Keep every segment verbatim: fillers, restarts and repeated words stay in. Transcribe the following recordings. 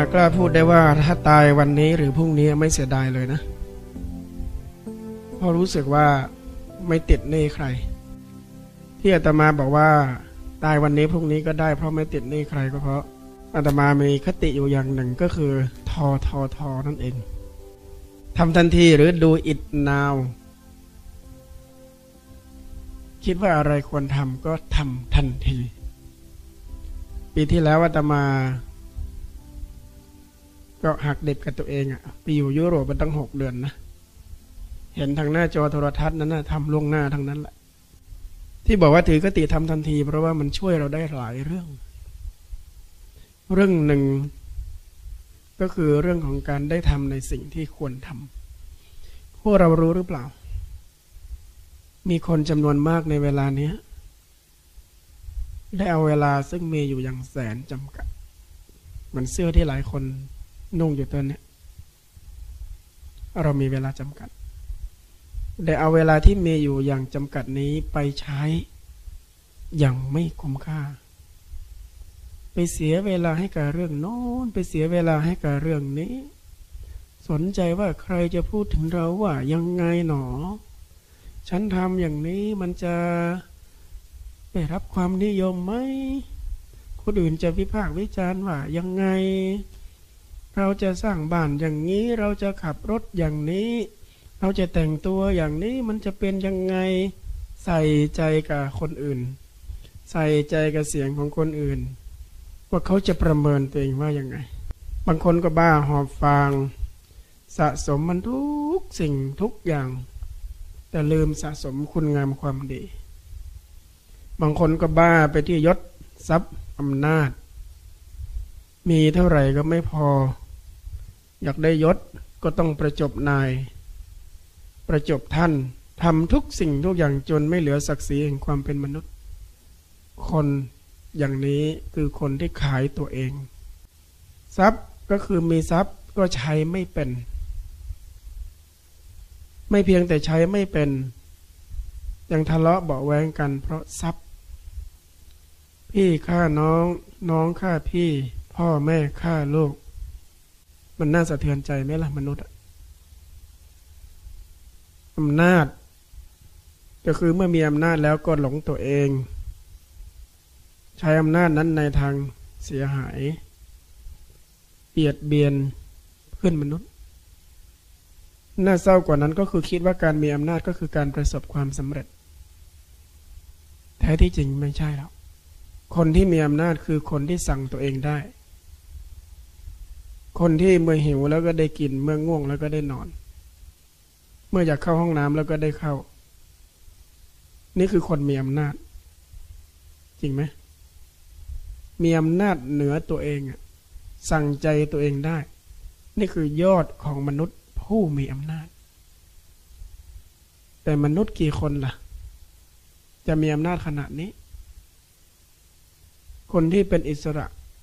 กล้าพูดได้ว่าถ้าตายวันนี้หรือพรุ่งนี้ไม่เสียดายเลยนะเพราะรู้สึกว่าไม่ติดหนี้ใครที่อาตมาบอกว่าตายวันนี้พรุ่งนี้ก็ได้เพราะไม่ติดหนี้ใครก็เพราะอาตมามีคติอยู่อย่างหนึ่งก็คือทอทอทอนั่นเองทำทันทีหรือ do it now คิดว่าอะไรควรทำก็ทำทันทีปีที่แล้วอาตมาก็หักเด็บกับตัวเองอ่ะไปอยู่ยุโรปมันตั้งหกเดือนนะเห็นทางหน้าจอโทรทัศน์นั้นนะทำล่วงหน้าทั้งนั้นแหละที่บอกว่าถือกติทำทันทีเพราะว่ามันช่วยเราได้หลายเรื่องเรื่องหนึ่งก็คือเรื่องของการได้ทำในสิ่งที่ควรทำพวกเรารู้หรือเปล่ามีคนจำนวนมากในเวลานี้ได้เอาเวลาซึ่งมีอยู่อย่างแสนจำกัดเหมือนเสื้อที่หลายคนนุ่งอยู่ตอนนี้เรามีเวลาจำกัดได้เอาเวลาที่มีอยู่อย่างจำกัดนี้ไปใช้อย่างไม่คุ้มค่าไปเสียเวลาให้กับเรื่องโน้นไปเสียเวลาให้กับเรื่องนี้สนใจว่าใครจะพูดถึงเราว่ายังไงหนอฉันทำอย่างนี้มันจะได้รับความนิยมไหมคนอื่นจะวิพากษ์วิจารณ์ว่ายังไงเราจะสร้างบ้านอย่างนี้เราจะขับรถอย่างนี้เราจะแต่งตัวอย่างนี้มันจะเป็นยังไงใส่ใจกับคนอื่นใส่ใจกับเสียงของคนอื่นว่าเขาจะประเมินตัวเองว่ายังไงบางคนก็บ้าหอบฟางสะสมมันทุกสิ่งทุกอย่างแต่ลืมสะสมคุณงามความดีบางคนก็บ้าไปที่ยศทรัพย์อำนาจมีเท่าไหร่ก็ไม่พออยากได้ยศก็ต้องประจบนายประจบท่านทำทุกสิ่งทุกอย่างจนไม่เหลือศักดิ์ศรีแห่งความเป็นมนุษย์คนอย่างนี้คือคนที่ขายตัวเองทรัพย์ก็คือมีทรัพย์ก็ใช้ไม่เป็นไม่เพียงแต่ใช้ไม่เป็นยังทะเลาะเบาะแว้งกันเพราะทรัพย์พี่ฆ่าน้องน้องฆ่าพี่พ่อแม่ฆ่าลูกมันน่าสะเทือนใจไหมล่ะมนุษย์อำนาจก็คือเมื่อมีอำนาจแล้วก็หลงตัวเองใช้อำนาจนั้นในทางเสียหายเบียดเบียนเพื่อนมนุษย์น่าเศร้ากว่านั้นก็คือคิดว่าการมีอำนาจก็คือการประสบความสำเร็จแท้ที่จริงไม่ใช่หรอกคนที่มีอำนาจคือคนที่สั่งตัวเองได้คนที่เมื่อหิวแล้วก็ได้กินเมื่อง่วงแล้วก็ได้นอนเมื่ออยากเข้าห้องน้ำแล้วก็ได้เข้านี่คือคนมีอำนาจจริงไหมมีอำนาจเหนือตัวเองอ่ะสั่งใจตัวเองได้นี่คือยอดของมนุษย์ผู้มีอำนาจแต่มนุษย์กี่คนล่ะจะมีอำนาจขนาดนี้คนที่เป็นอิสระ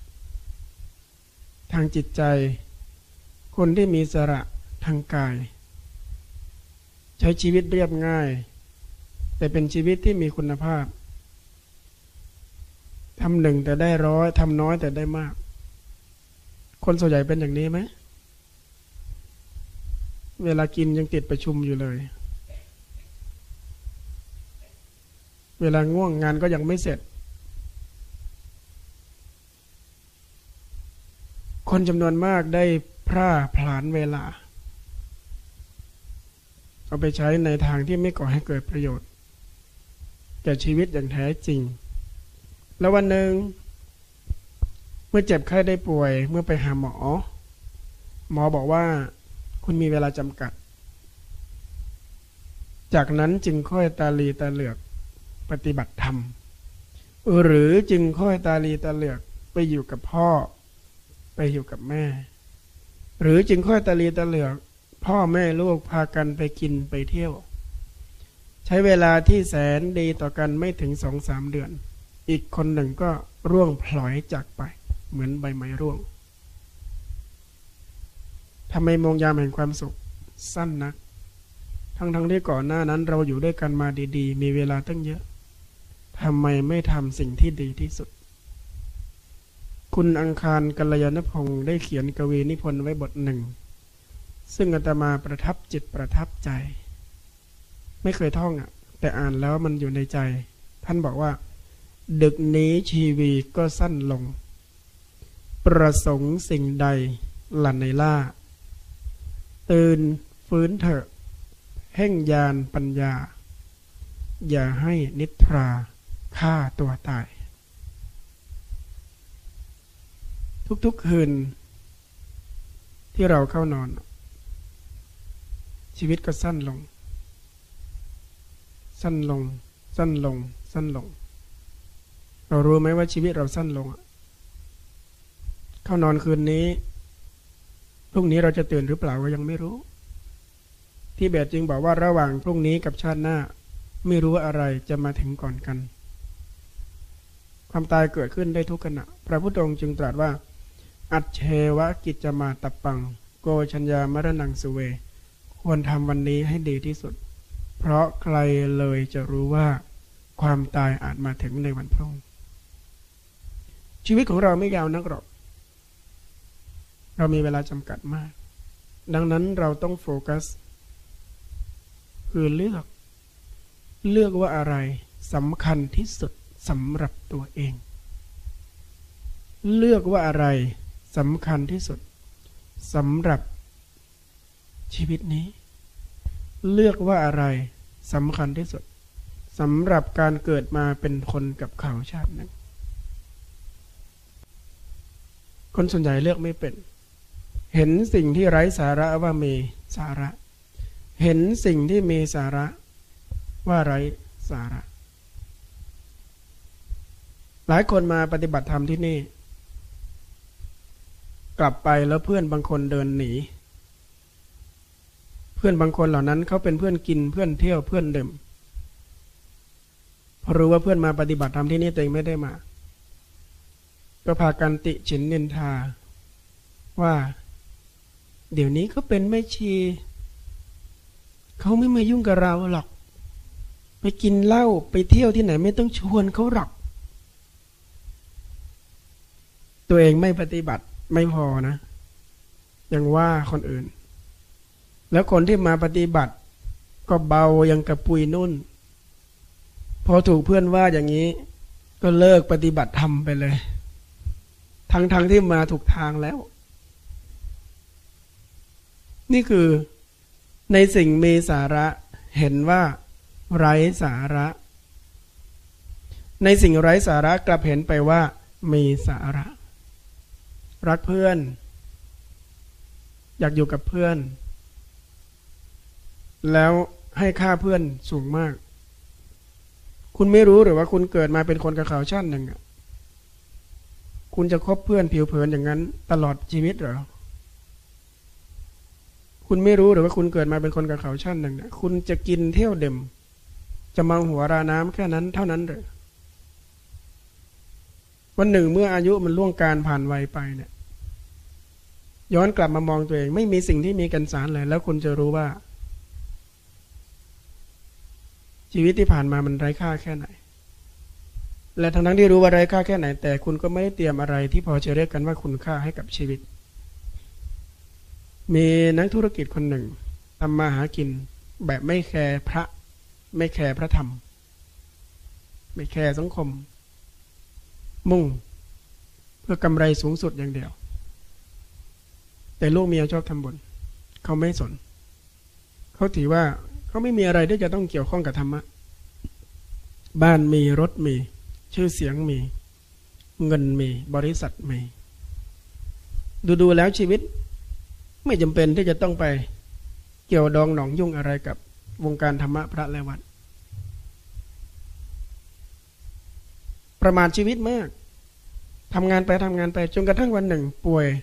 ทางจิตใจคนที่มีอิสระทางกายใช้ชีวิตเรียบง่ายแต่เป็นชีวิตที่มีคุณภาพทำหนึ่งแต่ได้ร้อยทำน้อยแต่ได้มากคนส่วนใหญ่เป็นอย่างนี้ไหมเวลากินยังติดประชุมอยู่เลยเวลาง่วงงานก็ยังไม่เสร็จคนจำนวนมากได้พร่าผลาญเวลาเอาไปใช้ในทางที่ไม่ก่อให้เกิดประโยชน์แก่ชีวิตอย่างแท้จริงแล้ววันหนึ่งเมื่อเจ็บไข้ได้ป่วยเมื่อไปหาหมอหมอบอกว่าคุณมีเวลาจำกัดจากนั้นจึงค่อยตาลีตาเหลือกปฏิบัติธรรมหรือจึงค่อยตาลีตาเหลือกไปอยู่กับพ่อไปอยู่กับแม่หรือจึงค่อยตาลีตาเหลือกพ่อแม่ลูกพากันไปกินไปเที่ยวใช้เวลาที่แสนดีต่อกันไม่ถึง สองสาม เดือนอีกคนหนึ่งก็ร่วงพลอยจากไปเหมือนใบไม้ร่วงทำไมมองยามแห่งความสุขสั้นนักทั้งทั้งที่ก่อนหน้านั้นเราอยู่ด้วยกันมาดีๆมีเวลาตั้งเยอะทำไมไม่ทำสิ่งที่ดีที่สุดคุณอังคารกัลยาณพงศ์ได้เขียนกวีนิพนธ์ไว้บทหนึ่งซึ่งอาตมาประทับจิตประทับใจไม่เคยท่องอ่ะแต่อ่านแล้วมันอยู่ในใจท่านบอกว่าดึกนี้ชีวีก็สั้นลงประสงค์สิ่งใดหลั่นในล่าตื่นฟื้นเถอะแห่งญาณปัญญาอย่าให้นิทราฆ่าตัวตายทุกๆคืนที่เราเข้านอนชีวิตก็สั้นลงสั้นลงสั้นลงสั้นลงเรารู้ไหมว่าชีวิตเราสั้นลงเข้านอนคืนนี้พรุ่งนี้เราจะตื่นหรือเปล่าก็ยังไม่รู้ที่เบสจึงบอกว่าระหว่างพรุ่งนี้กับชาติหน้าไม่รู้ว่าอะไรจะมาถึงก่อนกันความตายเกิดขึ้นได้ทุกขณะพระพุทธองค์จึงตรัสว่าอัจเชวะกิจจมาตัปปังโกชัญญามรณังสุเวควรทำวันนี้ให้ดีที่สุดเพราะใครเลยจะรู้ว่าความตายอาจมาถึงในวันพรุ่งชีวิตของเราไม่ยาวนักหรอกเรามีเวลาจำกัดมากดังนั้นเราต้องโฟกัสคือเลือกเลือกว่าอะไรสำคัญที่สุดสำหรับตัวเองเลือกว่าอะไรสำคัญที่สุดสำหรับชีวิตนี้เลือกว่าอะไรสำคัญที่สุดสำหรับการเกิดมาเป็นคนกับเขาชาติหนึ่งคนส่วนใหญ่เลือกไม่เป็นเห็นสิ่งที่ไร้สาระว่ามีสาระเห็นสิ่งที่มีสาระว่าไร้สาระหลายคนมาปฏิบัติธรรมที่นี่กลับไปแล้วเพื่อนบางคนเดินหนีเพื่อนบางคนเหล่านั้นเขาเป็นเพื่อนกินเพื่อนเที่ยวเพื่อนดื่มพอรู้ว่าเพื่อนมาปฏิบัติธรรมที่นี่ตัวเองไม่ได้มาก็พากันติฉินนินทาว่าเดี๋ยวนี้เขาเป็นแม่ชีเขาไม่มายุ่งกับเราหรอกไปกินเหล้าไปเที่ยวที่ไหนไม่ต้องชวนเขาหรอกตัวเองไม่ปฏิบัติไม่พอนะยังว่าคนอื่นแล้วคนที่มาปฏิบัติก็เบายังกับปุยนุ่นพอถูกเพื่อนว่าอย่างนี้ก็เลิกปฏิบัติธรรมไปเลยทั้งๆ ท, ที่มาถูกทางแล้วนี่คือในสิ่งมีสาระเห็นว่าไร้สาระในสิ่งไร้สาระกลับเห็นไปว่ามีสาระรักเพื่อนอยากอยู่กับเพื่อนแล้วให้ค่าเพื่อนสูงมากคุณไม่รู้หรือว่าคุณเกิดมาเป็นคนกับเขาชาติหนึ่งคุณจะคบเพื่อนผิวเผินอย่างนั้นตลอดชีวิตเหรอคุณไม่รู้หรือว่าคุณเกิดมาเป็นคนกับเขาชาติหนึ่งเนี่ยคุณจะกินเที่ยวเดิมจะเมาหัวราน้ำแค่นั้นเท่านั้นเหรอวันหนึ่งเมื่ออายุมันล่วงการผ่านวัยไปเนี่ยย้อนกลับมามองตัวเองไม่มีสิ่งที่มีกันสารเลยแล้วคุณจะรู้ว่าชีวิตที่ผ่านมามันไร้ค่าแค่ไหนและทั้งทั้งที่รู้ว่าไร้ค่าแค่ไหนแต่คุณก็ไม่ได้เตรียมอะไรที่พอจะเรียกกันว่าคุณค่าให้กับชีวิตมีนักธุรกิจคนหนึ่งทำมาหากินแบบไม่แคร์พระไม่แคร์พระธรรมไม่แคร์สังคมมุ่งเพื่อกำไรสูงสุดอย่างเดียวแต่ลูกเมียชอบทำบุญเขาไม่สนเขาถือว่าเขาไม่มีอะไรที่จะต้องเกี่ยวข้องกับธรรมะบ้านมีรถมีชื่อเสียงมีเงินมีบริษัทมีดูๆแล้วชีวิตไม่จำเป็นที่จะต้องไปเกี่ยวดองหนองยุ่งอะไรกับวงการธรรมะพระและวัดประมาทชีวิตมากทำงานไปทำงานไปจนกระทั่งวันหนึ่งป่วย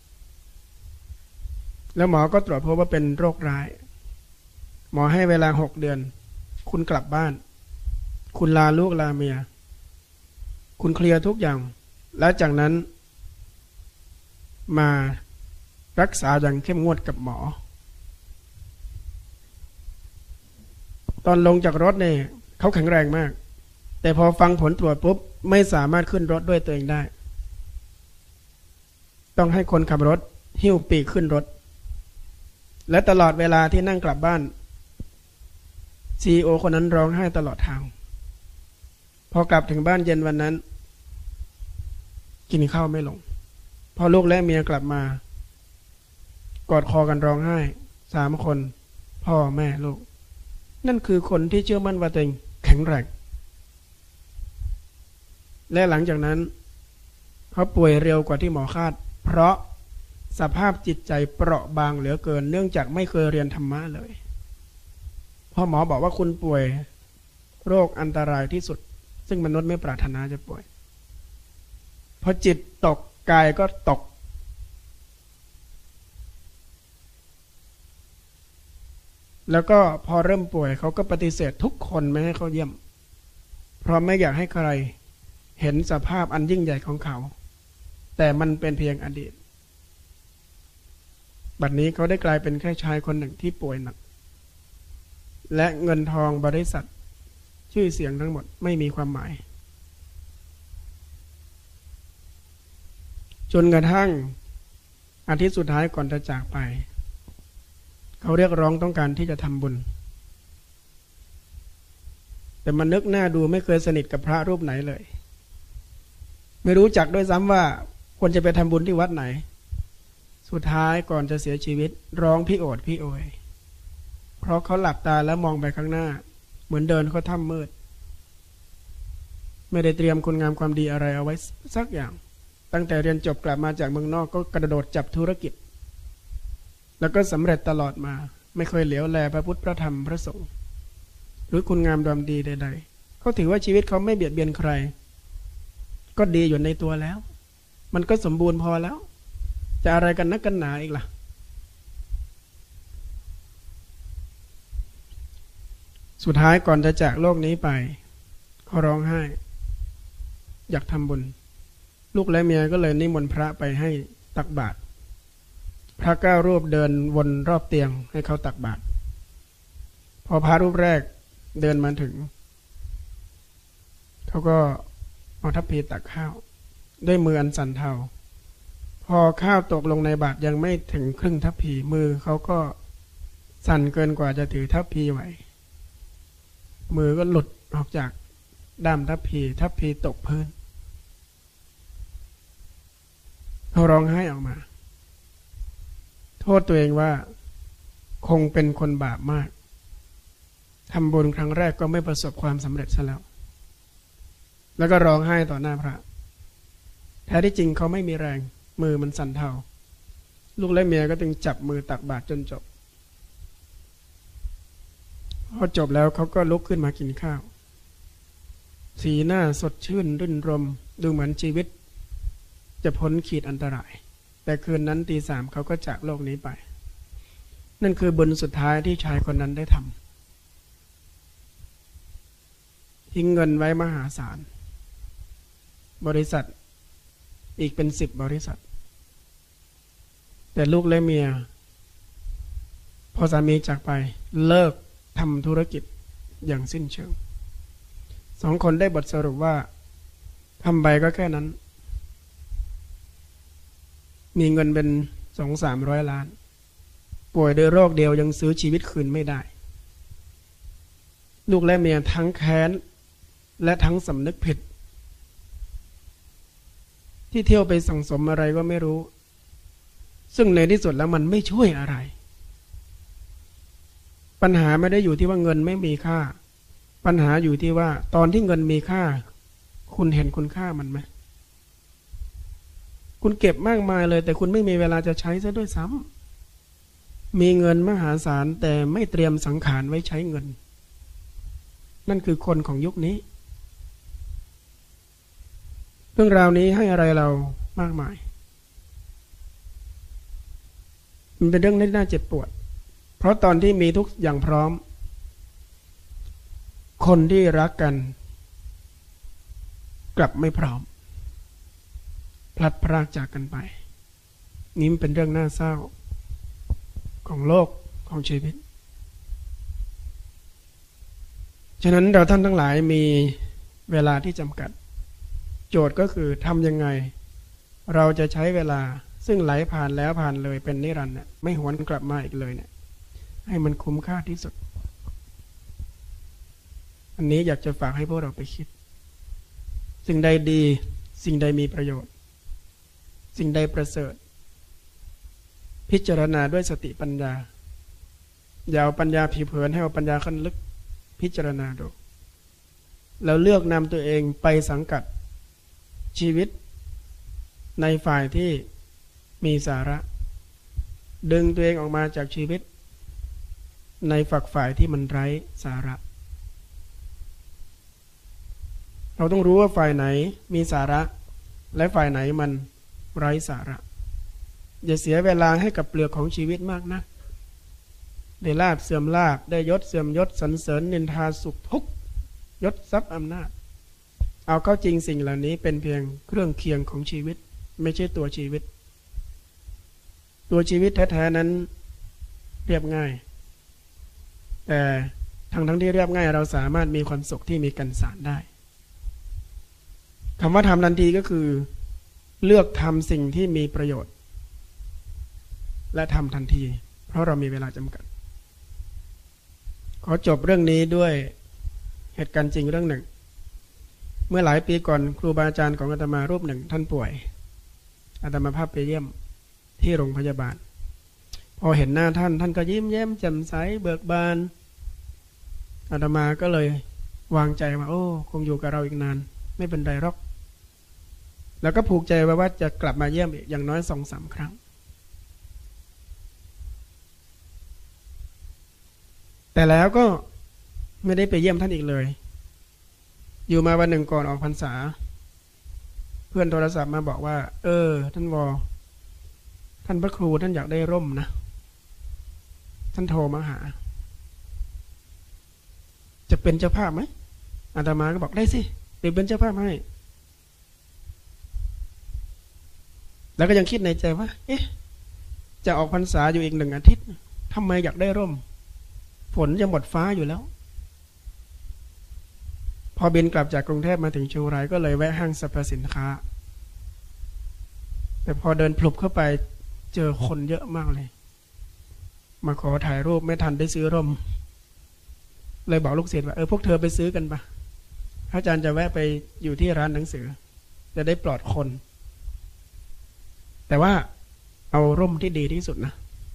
แล้วหมอก็ตรวจพบว่าเป็นโรคร้ายหมอให้เวลาหกเดือนคุณกลับบ้านคุณลาลูกลาเมียคุณเคลียร์ทุกอย่างแล้วจากนั้นมารักษาอย่างเข้มงวดกับหมอตอนลงจากรถเนี่ยเขาแข็งแรงมากแต่พอฟังผลตรวจปุ๊บไม่สามารถขึ้นรถด้วยตัวเองได้ต้องให้คนขับรถหิ้วปีกขึ้นรถและตลอดเวลาที่นั่งกลับบ้านซีอีโอคนนั้นร้องไห้ตลอดทางพอกลับถึงบ้านเย็นวันนั้นกินข้าวไม่ลงพอลูกและเมียกลับมากอดคอกันร้องไห้สามคนพ่อแม่ลูกนั่นคือคนที่เชื่อมั่นว่าตัวเองแข็งแรงและหลังจากนั้นเขาป่วยเร็วกว่าที่หมอคาดเพราะสภาพจิตใจเปราะบางเหลือเกินเนื่องจากไม่เคยเรียนธรรมะเลยพอหมอบอกว่าคุณป่วยโรคอันตรายที่สุดซึ่งมนุษย์ไม่ปรารถนาจะป่วยพอจิตตกกายก็ตกแล้วก็พอเริ่มป่วยเขาก็ปฏิเสธทุกคนไม่ให้เขาเยี่ยมเพราะไม่อยากให้ใครเห็นสภาพอันยิ่งใหญ่ของเขาแต่มันเป็นเพียงอดีตบัดนี้เขาได้กลายเป็นแค่ชายคนหนึ่งที่ป่วยหนักและเงินทองบริษัทชื่อเสียงทั้งหมดไม่มีความหมายจนกระทั่งอาทิตย์สุดท้ายก่อนจะจากไปเขาเรียกร้องต้องการที่จะทำบุญแต่มันนึกหน้าดูไม่เคยสนิทกับพระรูปไหนเลยไม่รู้จักด้วยซ้ำว่าควรจะไปทำบุญที่วัดไหนสุดท้ายก่อนจะเสียชีวิตร้องพี่โอดพี่โอยเพราะเขาหลับตาแล้วมองไปข้างหน้าเหมือนเดินเขาถ้ำมืดไม่ได้เตรียมคุณงามความดีอะไรเอาไว้สักอย่างตั้งแต่เรียนจบกลับมาจากเมืองนอกก็กระโดดจับธุรกิจแล้วก็สำเร็จตลอดมาไม่เคยเหลียวแลพระพุทธพระธรรมพระสงฆ์หรือคุณงามความดีใดๆเขาถือว่าชีวิตเขาไม่เบียดเบียนใครก็ดีอยู่ในตัวแล้วมันก็สมบูรณ์พอแล้วจะอะไรกันนักกันหนาอีกล่ะสุดท้ายก่อนจะจากโลกนี้ไปเขาร้องไห้อยากทำบุญลูกและเมียก็เลยนิมนต์พระไปให้ตักบาตรพระเก้ารูปเดินวนรอบเตียงให้เขาตักบาตรพอพระรูปแรกเดินมาถึงเขาก็เอาทัพพีตักข้าวด้วยมืออันสั่นเทาพอข้าวตกลงในบาตรยังไม่ถึงครึ่งทัพพีมือเขาก็สั่นเกินกว่าจะถือทัพพีไหวมือก็หลุดออกจากด้ามทัพพีทัพพีตกพื้นเขาร้องไห้ออกมาโทษตัวเองว่าคงเป็นคนบาปมากทำบุญครั้งแรกก็ไม่ประสบความสำเร็จซะแล้วแล้วก็ร้องไห้ต่อหน้าพระแท้ที่จริงเขาไม่มีแรงมือมันสั่นเทาลูกและเมียก็จึงจับมือตักบาตรจนจบพอจบแล้วเขาก็ลุกขึ้นมากินข้าวสีหน้าสดชื่นรื่นรมดูเหมือนชีวิตจะพ้นขีดอันตรายแต่คืนนั้นตีสามเขาก็จากโลกนี้ไปนั่นคือบุญสุดท้ายที่ชายคนนั้นได้ทำทิ้งเงินไว้มหาศาลบริษัทอีกเป็นสิบบริษัทแต่ลูกและเมียพอสามีจากไปเลิกทำธุรกิจอย่างสิ้นเชิงสองคนได้บทสรุปว่าทำไปก็แค่นั้นมีเงินเป็นสองสามร้อยล้านป่วยด้วยโรคเดียวยังซื้อชีวิตคืนไม่ได้ลูกและเมียทั้งแค้นและทั้งสำนึกผิดที่เที่ยวไปสั่งสมอะไรก็ไม่รู้ซึ่งในที่สุดแล้วมันไม่ช่วยอะไรปัญหาไม่ได้อยู่ที่ว่าเงินไม่มีค่าปัญหาอยู่ที่ว่าตอนที่เงินมีค่าคุณเห็นคุณค่ามันไหมคุณเก็บมากมายเลยแต่คุณไม่มีเวลาจะใช้ซะด้วยซ้ำมีเงินมหาศาลแต่ไม่เตรียมสังขารไว้ใช้เงินนั่นคือคนของยุคนี้เรื่องราวนี้ให้อะไรเรามากมายมันเป็นเรื่องที่น่าเจ็บปวดเพราะตอนที่มีทุกอย่างพร้อมคนที่รักกันกลับไม่พร้อมพลัดพรากจากกันไปนี่มันเป็นเรื่องน่าเศร้าของโลกของชีวิตฉะนั้นเราท่านทั้งหลายมีเวลาที่จำกัดโจทย์ก็คือทำยังไงเราจะใช้เวลาซึ่งไหลผ่านแล้วผ่านเลยเป็นนิรันดร์เนี่ยไม่หวนกลับมาอีกเลยเนี่ยให้มันคุ้มค่าที่สุดอันนี้อยากจะฝากให้พวกเราไปคิดสิ่งใดดีสิ่งใดมีประโยชน์สิ่งใดประเสริฐพิจารณาด้วยสติปัญญาอย่าเอาปัญญาผิวเผินให้เอาปัญญาขั้นลึกพิจารณาดูแล้วเลือกนำตัวเองไปสังกัดชีวิตในฝ่ายที่มีสาระดึงตัวเองออกมาจากชีวิตในฝักฝ่ายที่มันไร้สาระเราต้องรู้ว่าฝ่ายไหนมีสาระและฝ่ายไหนมันไร้สาระอย่าเสียเวลาให้กับเปลือกของชีวิตมากนะได้ลาภเสื่อมลาภได้ยศเสื่อมยศสรรเสริญนินทาสุขทุกข์ยศทรัพย์อำนาจเอาเข้าจริงสิ่งเหล่านี้เป็นเพียงเครื่องเคียงของชีวิตไม่ใช่ตัวชีวิตตัวชีวิตแท้ๆนั้นเรียบง่ายแต่ทั้งทั้งที่เรียบง่ายเราสามารถมีความสุขที่มีกันสารได้คำว่าทำทันทีก็คือเลือกทำสิ่งที่มีประโยชน์และทำทันทีเพราะเรามีเวลาจำกัดขอจบเรื่องนี้ด้วยเหตุการณ์จริงเรื่องหนึ่งเมื่อหลายปีก่อนครูบาอาจารย์ของอาตมารูปหนึ่งท่านป่วยอาตมาภาพไปเยี่ยมที่โรงพยาบาลพอเห็นหน้าท่านท่านก็ยิ้มแย้มแจ่มใสเบิกบานอาตมาก็เลยวางใจว่าโอ้คงอยู่กับเราอีกนานไม่เป็นไรหรอกแล้วก็ผูกใจไว้ว่าจะกลับมาเยี่ยมอีกอย่างน้อยสองสามครั้งแต่แล้วก็ไม่ได้ไปเยี่ยมท่านอีกเลยอยู่มาวันหนึ่งก่อนออกพรรษาเพื่อนโทรศัพท์มาบอกว่าเออท่านวอท่านพระครูท่านอยากได้ร่มนะท่านโทรมาหาจะเป็นเจ้าภาพไหมอาตมาก็บอกได้สิเป็นเจ้าภาพให้แล้วก็ยังคิดในใจว่าเอ๊ะจะออกพรรษาอยู่อีกหนึ่งอาทิตย์ทำไมอยากได้ร่มฝนจะหมดฟ้าอยู่แล้วพอบินกลับจากกรุงเทพมาถึงเชียงรายก็เลยแวะห้างสรรพสินค้าแต่พอเดินพลุบเข้าไปเจอคนเยอะมากเลยมาขอถ่ายรูปไม่ทันได้ซื้อร่มเลยบอกลูกศิษย์ว่าเออพวกเธอไปซื้อกันปะพระอาจารย์จะแวะไปอยู่ที่ร้านหนังสือจะได้ปลอดคนแต่ว่าเอาร่มที่ดีที่สุดนะ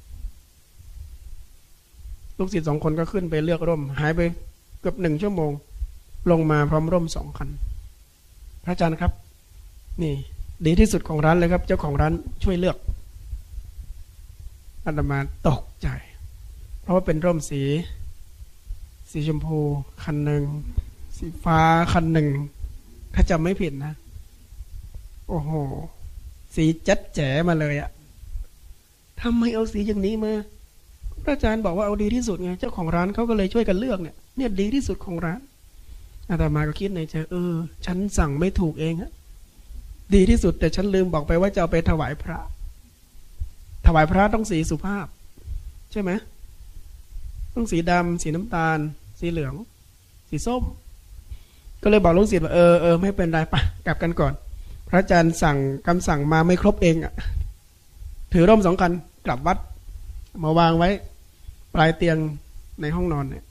ลูกศิษย์สองคนก็ขึ้นไปเลือกร่มหายไปเกือบหนึ่งชั่วโมงลงมาพร้อมร่มสองคันพระอาจารย์ครับนี่ดีที่สุดของร้านเลยครับเจ้าของร้านช่วยเลือกอาตมาตกใจเพราะว่าเป็นร่มสีสีชมพูคันหนึ่งสีฟ้าคันหนึ่งถ้าจำไม่ผิดนะโอ้โหสีจัดแจ๋มาเลยอะทำไมเอาสีอย่างนี้มาพระอาจารย์บอกว่าเอาดีที่สุดไงเจ้าของร้านเขาก็เลยช่วยกันเลือกเนี่ยเนี่ยดีที่สุดของร้านอาตมาก็คิดในใจเออฉันสั่งไม่ถูกเองอะดีที่สุดแต่ฉันลืมบอกไปว่าจะเอาไปถวายพระถวายพระต้องสีสุภาพใช่ไหมต้องสีดำสีน้ำตาลสีเหลืองสีส้มก็เลยบอกลูกศิษย์ว่าเออเออไม่เป็นไรปะกลับกันก่อนพระอาจารย์สั่งคำสั่งมาไม่ครบเองอะถือร่มสองคันกลับวัดมาวางไว้ปลายเตียงในห้องนอนเนี่ย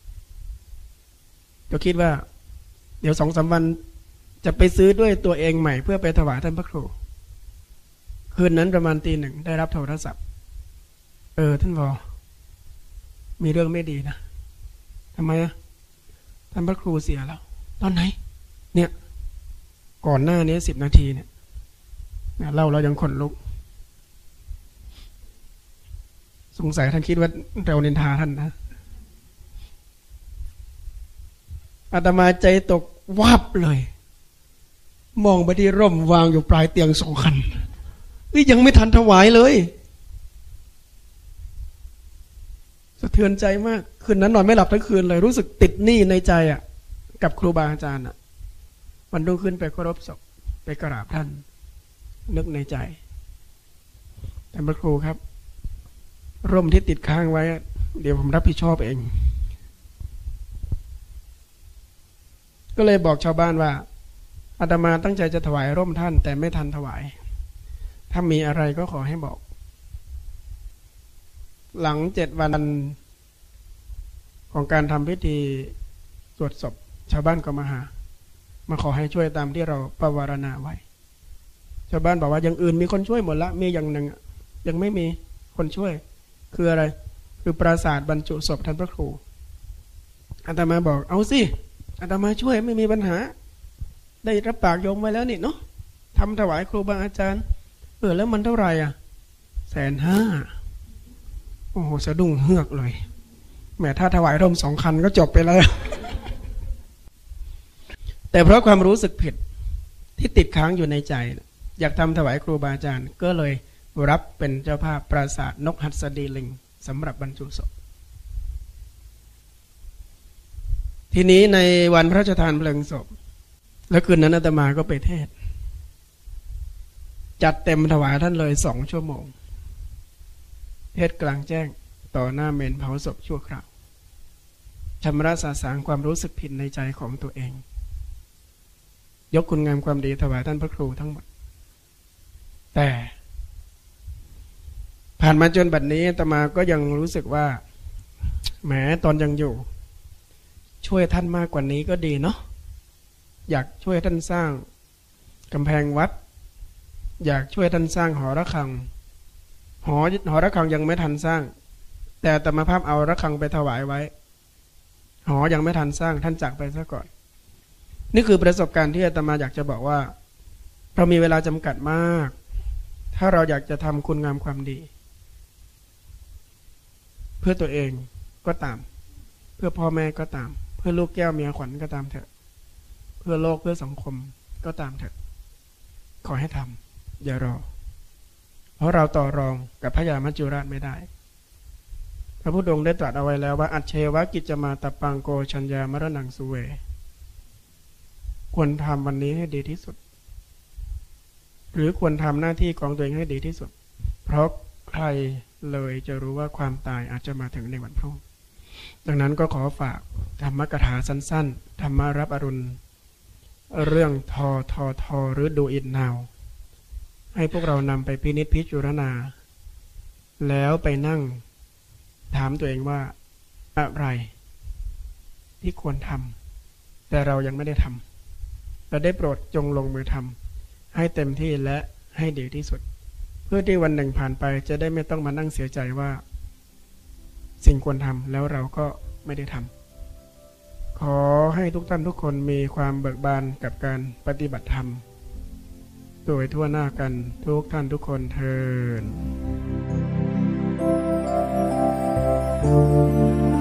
ก็คิดว่าเดี๋ยวสองสามวันจะไปซื้อด้วยตัวเองใหม่เพื่อไปถวายท่านพระครูคืนนั้นประมาณตีหนึ่งได้รับโทรศัพท์เออท่านวอมีเรื่องไม่ดีนะทำไมอะท่านพระครูเสียแล้วตอนไหนเนี่ยก่อนหน้านี้สิบนาทีเนี่ยเล่าเรายังขนลุกสงสัยท่านคิดว่าเรานินทาท่านนะอาตมาใจตกวับเลยมองไปที่ร่มวางอยู่ปลายเตียงสองคันนี่ยังไม่ทันถวายเลยสะเทือนใจมากคืนนั้นนอนไม่หลับทั้งคืนเลยรู้สึกติดหนี้ในใจอ่ะกับครูบาอาจารย์อ่ะวันรุ่งขึ้นไปเคารพศพไปกราบท่านนึกในใจท่านพระครูครับร่มที่ติดค้างไว้เดี๋ยวผมรับผิดชอบเองก็เลยบอกชาวบ้านว่าอาตมาตั้งใจจะถวายร่มท่านแต่ไม่ทันถวายถ้ามีอะไรก็ขอให้บอกหลังเจ็ดวันของการทำพิธีสวดศพชาวบ้านก็มาหามาขอให้ช่วยตามที่เราประวารณาไว้ชาวบ้านบอกว่าอย่างอื่นมีคนช่วยหมดละมีอย่างหนึ่งยังไม่มีคนช่วยคืออะไรคือปราสาทบรรจุศพท่านพระครูอาตมาบอกเอาสิอาตมาช่วยไม่มีปัญหาได้รับปากโยมไว้แล้วนี่เนาะทำถวายครูบาอาจารย์เออแล้วมันเท่าไหร่อ่ะแสนห้าโอ้โหสะดุ้งเฮือกเลยแม้ถ้าถวายร่มสองคันก็จบไปแล้วแต่เพราะความรู้สึกผิดที่ติดค้างอยู่ในใจอยากทำถวายครูบาอาจารย์ก็เลยรับเป็นเจ้าภาพปราสาทนกหัสดีลิงสำหรับบรรจุศพทีนี้ในวันพระราชทานเพลิงศพแล้วคืนนั้นอาตมาก็ไปเทศน์จัดเต็มถวายท่านเลยสองชั่วโมงเทศน์กลางแจ้งต่อหน้าเมนเผาศพชั่วคราวชำระสาสางความรู้สึกผิดในใจของตัวเองยกคุณงามความดีถวายท่านพระครูทั้งหมดแต่ผ่านมาจนบัดนี้อาตมาก็ยังรู้สึกว่าแหมตอนยังอยู่ช่วยท่านมากกว่านี้ก็ดีเนาะอยากช่วยท่านสร้างกำแพงวัดอยากช่วยท่านสร้างหอระฆังหอหอระฆังยังไม่ทันสร้างแต่อาตมาภาพเอาระฆังไปถวายไว้หอยังไม่ทันสร้างท่านจากไปซะก่อนนี่คือประสบการณ์ที่อาตมาอยากจะบอกว่าเรามีเวลาจำกัดมากถ้าเราอยากจะทำคุณงามความดีเพื่อตัวเองก็ตามเพื่อพ่อแม่ก็ตามเพื่อลูกแก้วเมียขวัญก็ตามเถอะเพื่อโลกเพื่อสังคมก็ตามเถอะขอให้ทำอย่ารอเพราะเราต่อรองกับพระยามัจจุราชไม่ได้พระพุทธองค์ได้ตรัสเอาไว้แล้วว่าอัจเชวะกิจจมาตปังโกชัญญามรณังสุเวควรทำวันนี้ให้ดีที่สุดหรือควรทำหน้าที่ของตัวเองให้ดีที่สุดเพราะใครเลยจะรู้ว่าความตายอาจจะมาถึงในวันพรุ่งดังนั้นก็ขอฝากธรรมกถาสั้นๆธรรมารับอรุณเรื่องทอทอทอหรือดูอินนาวให้พวกเรานำไปพินิจพิจารณาแล้วไปนั่งถามตัวเองว่าอะไรที่ควรทำแต่เรายังไม่ได้ทำเราได้โปรดจงลงมือทำให้เต็มที่และให้ดีที่สุดเพื่อที่วันหนึ่งผ่านไปจะได้ไม่ต้องมานั่งเสียใจว่าสิ่งควรทำแล้วเราก็ไม่ได้ทำขอให้ทุกท่านทุกคนมีความเบิกบานกับการปฏิบัติธรรมโดยทั่วหน้ากันทุกท่านทุกคนเทอญ